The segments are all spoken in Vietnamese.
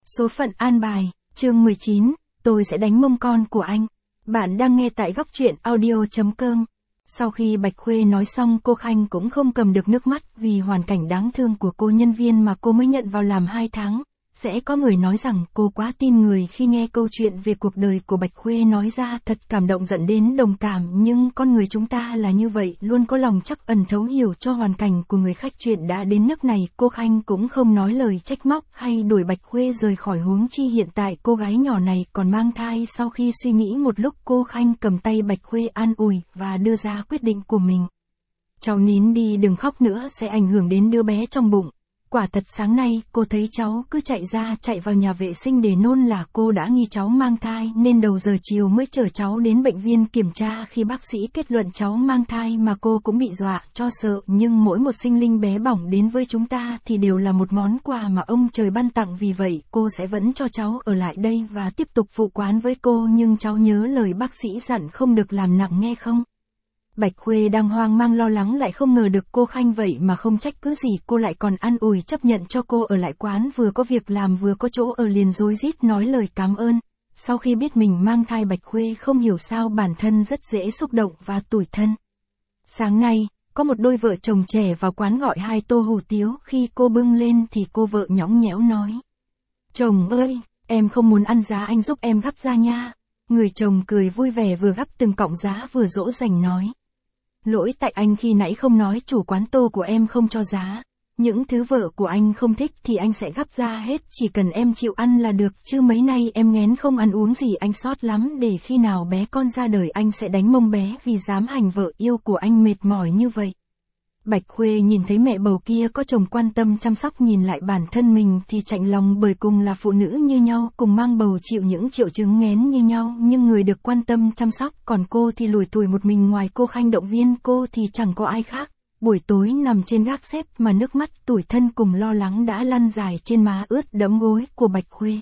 Số phận an bài, chương 19, tôi sẽ đánh mông con của anh. Bạn đang nghe tại góc truyện audio.com. Sau khi Bạch Khuê nói xong, cô Khanh cũng không cầm được nước mắt vì hoàn cảnh đáng thương của cô nhân viên mà cô mới nhận vào làm 2 tháng. Sẽ có người nói rằng cô quá tin người khi nghe câu chuyện về cuộc đời của Bạch Khuê nói ra, thật cảm động dẫn đến đồng cảm, nhưng con người chúng ta là như vậy, luôn có lòng trắc ẩn thấu hiểu cho hoàn cảnh của người khách. Chuyện đã đến nước này, cô Khanh cũng không nói lời trách móc hay đuổi Bạch Khuê rời khỏi, huống chi hiện tại cô gái nhỏ này còn mang thai. Sau khi suy nghĩ một lúc, cô Khanh cầm tay Bạch Khuê an ủi và đưa ra quyết định của mình. Cháu nín đi, đừng khóc nữa, sẽ ảnh hưởng đến đứa bé trong bụng. Quả thật sáng nay, cô thấy cháu cứ chạy vào nhà vệ sinh để nôn là cô đã nghi cháu mang thai, nên đầu giờ chiều mới chở cháu đến bệnh viện kiểm tra. Khi bác sĩ kết luận cháu mang thai mà cô cũng bị dọa cho sợ, nhưng mỗi một sinh linh bé bỏng đến với chúng ta thì đều là một món quà mà ông trời ban tặng, vì vậy cô sẽ vẫn cho cháu ở lại đây và tiếp tục phụ quán với cô, nhưng cháu nhớ lời bác sĩ dặn không được làm nặng nghe không? Bạch Khuê đang hoang mang lo lắng, lại không ngờ được cô Khanh vậy mà không trách cứ gì, cô lại còn an ủi chấp nhận cho cô ở lại quán, vừa có việc làm vừa có chỗ ở, liền rối rít nói lời cảm ơn. Sau khi biết mình mang thai, Bạch Khuê không hiểu sao bản thân rất dễ xúc động và tủi thân. Sáng nay, có một đôi vợ chồng trẻ vào quán gọi 2 tô hủ tiếu, khi cô bưng lên thì cô vợ nhõng nhẽo nói: "Chồng ơi, em không muốn ăn giá, anh giúp em gắp ra nha." Người chồng cười vui vẻ, vừa gắp từng cọng giá vừa dỗ dành nói: "Lỗi tại anh khi nãy không nói chủ quán tô của em không cho giá. Những thứ vợ của anh không thích thì anh sẽ gắp ra hết, chỉ cần em chịu ăn là được, chứ mấy nay em nghén không ăn uống gì, anh sót lắm, để khi nào bé con ra đời anh sẽ đánh mông bé vì dám hành vợ yêu của anh mệt mỏi như vậy." Bạch Khuê nhìn thấy mẹ bầu kia có chồng quan tâm chăm sóc, nhìn lại bản thân mình thì chạnh lòng, bởi cùng là phụ nữ như nhau, cùng mang bầu chịu những triệu chứng nghén như nhau, nhưng người được quan tâm chăm sóc, còn cô thì lủi thủi một mình, ngoài cô Khanh động viên cô thì chẳng có ai khác. Buổi tối nằm trên gác xếp mà nước mắt tủi thân cùng lo lắng đã lăn dài trên má ướt đẫm gối của Bạch Khuê.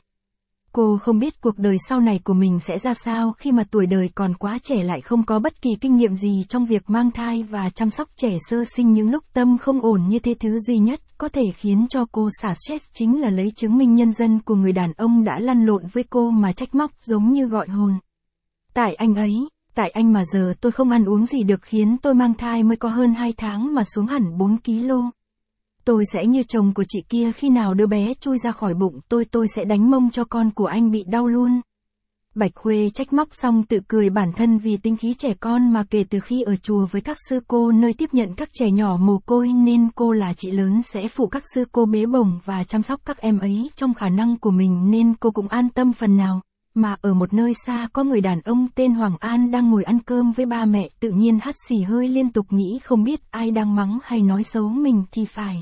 Cô không biết cuộc đời sau này của mình sẽ ra sao khi mà tuổi đời còn quá trẻ, lại không có bất kỳ kinh nghiệm gì trong việc mang thai và chăm sóc trẻ sơ sinh. Những lúc tâm không ổn như thế, thứ duy nhất có thể khiến cho cô xả stress chính là lấy chứng minh nhân dân của người đàn ông đã lăn lộn với cô mà trách móc, giống như gọi hồn. "Tại anh ấy, tại anh mà giờ tôi không ăn uống gì được, khiến tôi mang thai mới có hơn 2 tháng mà xuống hẳn 4 kg. Tôi sẽ như chồng của chị kia, khi nào đứa bé chui ra khỏi bụng tôi sẽ đánh mông cho con của anh bị đau luôn." Bạch Khuê trách móc xong tự cười bản thân vì tính khí trẻ con, mà kể từ khi ở chùa với các sư cô nơi tiếp nhận các trẻ nhỏ mồ côi, nên cô là chị lớn sẽ phụ các sư cô bế bổng và chăm sóc các em ấy trong khả năng của mình, nên cô cũng an tâm phần nào. Mà ở một nơi xa có người đàn ông tên Hoàng An đang ngồi ăn cơm với ba mẹ, tự nhiên hắt xì hơi liên tục, nghĩ không biết ai đang mắng hay nói xấu mình thì phải.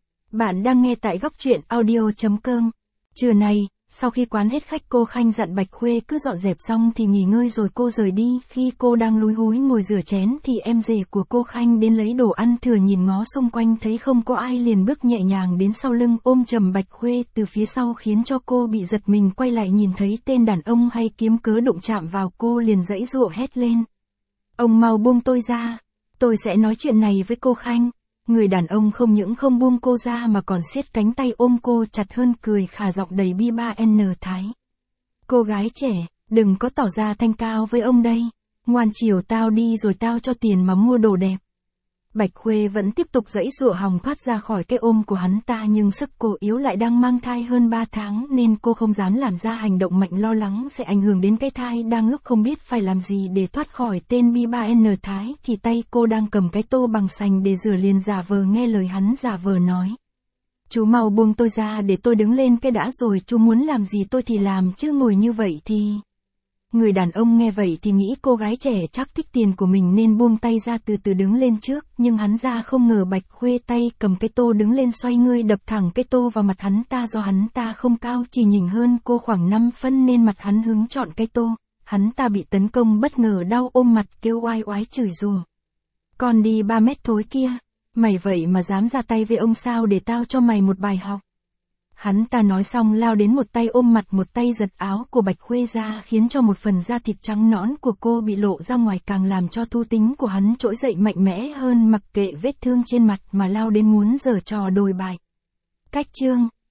Bạn đang nghe tại góc truyện audio.com. Trưa nay, sau khi quán hết khách, cô Khanh dặn Bạch Khuê cứ dọn dẹp xong thì nghỉ ngơi rồi cô rời đi. Khi cô đang lúi húi ngồi rửa chén thì em rể của cô Khanh đến lấy đồ ăn, thừa nhìn ngó xung quanh thấy không có ai liền bước nhẹ nhàng đến sau lưng ôm chầm Bạch Khuê từ phía sau, khiến cho cô bị giật mình, quay lại nhìn thấy tên đàn ông hay kiếm cớ đụng chạm vào cô, liền giãy giụa hét lên: "Ông mau buông tôi ra, tôi sẽ nói chuyện này với cô Khanh." Người đàn ông không những không buông cô ra mà còn siết cánh tay ôm cô chặt hơn, cười khà giọng đầy bi ba n thái: "Cô gái trẻ, đừng có tỏ ra thanh cao với ông đây, ngoan chiều tao đi rồi tao cho tiền mà mua đồ đẹp." Bạch Khuê vẫn tiếp tục giãy giụa hòng thoát ra khỏi cái ôm của hắn ta, nhưng sức cô yếu, lại đang mang thai hơn 3 tháng nên cô không dám làm ra hành động mạnh, lo lắng sẽ ảnh hưởng đến cái thai. Đang lúc không biết phải làm gì để thoát khỏi tên bi ba n thái thì tay cô đang cầm cái tô bằng sành để rửa liền giả vờ nghe lời hắn, giả vờ nói: "Chú mau buông tôi ra để tôi đứng lên cái đã, rồi chú muốn làm gì tôi thì làm, chứ ngồi như vậy thì..." Người đàn ông nghe vậy thì nghĩ cô gái trẻ chắc thích tiền của mình nên buông tay ra, từ từ đứng lên trước, nhưng hắn ra không ngờ Bạch Khuê tay cầm cái tô đứng lên xoay người đập thẳng cái tô vào mặt hắn ta. Do hắn ta không cao, chỉ nhỉnh hơn cô khoảng 5 phân nên mặt hắn hứng chọn cái tô. Hắn ta bị tấn công bất ngờ, đau ôm mặt kêu oai oái chửi rủa: "Con đi 3 mét thối kia, mày vậy mà dám ra tay với ông sao, để tao cho mày một bài học." Hắn ta nói xong lao đến, một tay ôm mặt một tay giật áo của Bạch Khuê ra, khiến cho một phần da thịt trắng nõn của cô bị lộ ra ngoài, càng làm cho thú tính của hắn trỗi dậy mạnh mẽ hơn, mặc kệ vết thương trên mặt mà lao đến muốn giở trò đồi bại. Cách chương